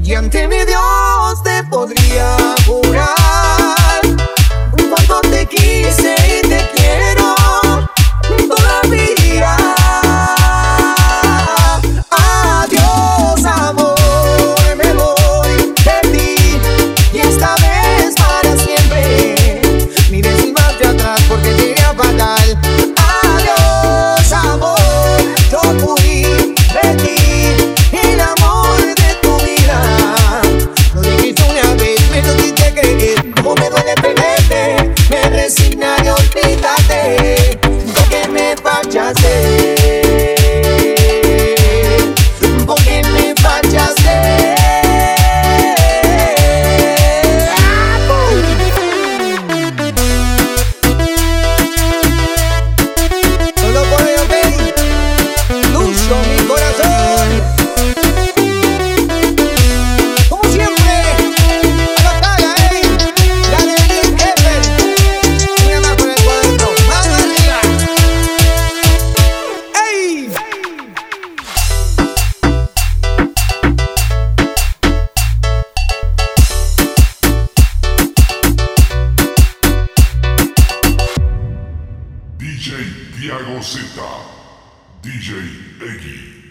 Y ante mi Dios te podría jurar cuánto te quise y te quiero todavía. Adiós, amor, me voy de ti y esta vez para siempre. Mires sin marcha atrás porque te iré a fatal. Adiós, amor, yo fui de ti, el amor de tu vida. Lo dijiste una vez, me lo diste creer. Como me duele perderte, me resignaré a olvidarte, porque me fallaste. Porque me fallaste. Solo por ello, baby, lucho mi corazón. Como siempre, a la talla, la de Big Pepper. Mira más por el cuadro, más arriba. ¡Ey! DJ Tiago Z, DJ Eggy.